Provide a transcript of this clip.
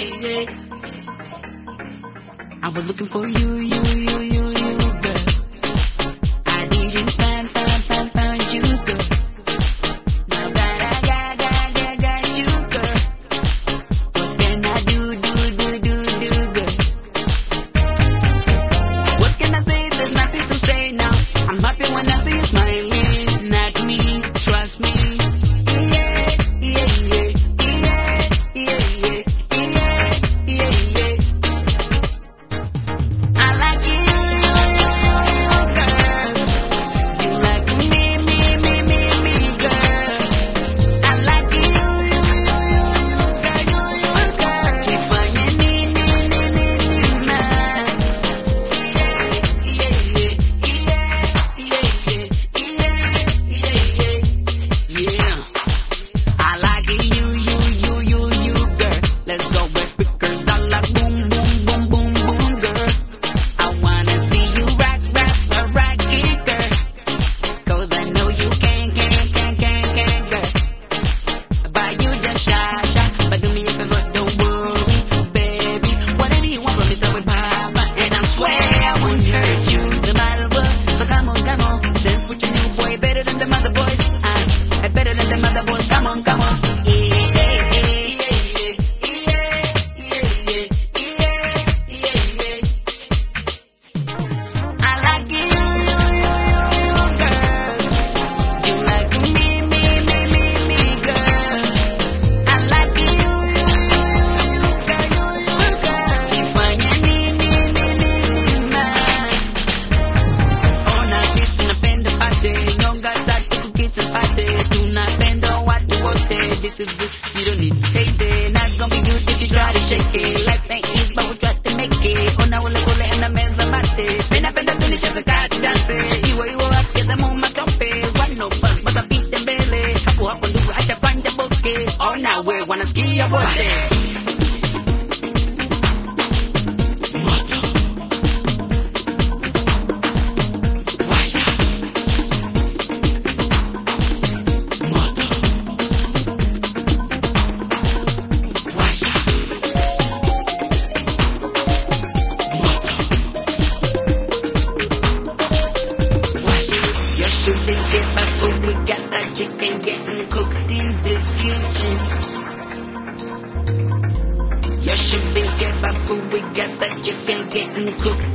I was looking for you, girl. I didn't find you, girl. Now that I got you, girl. What can I do, girl? What can I say? There's nothing to say now. I'm happy when I see you smiling. Not me, trust me. You don't need to hate it. Not gonna be good if you try to shake it. Life ain't easy, but we try to make it. Una wala kule na meza mate. Pinapenda tulicheza kati dance. Iwe akiza muma tope. Wano buzz, bata beat them belly. Hapo ndugu acha panja boke. Oh now we wanna ski ya wote. We got that chicken getting cooked in the kitchen. You should be get back food. We got that chicken getting cooked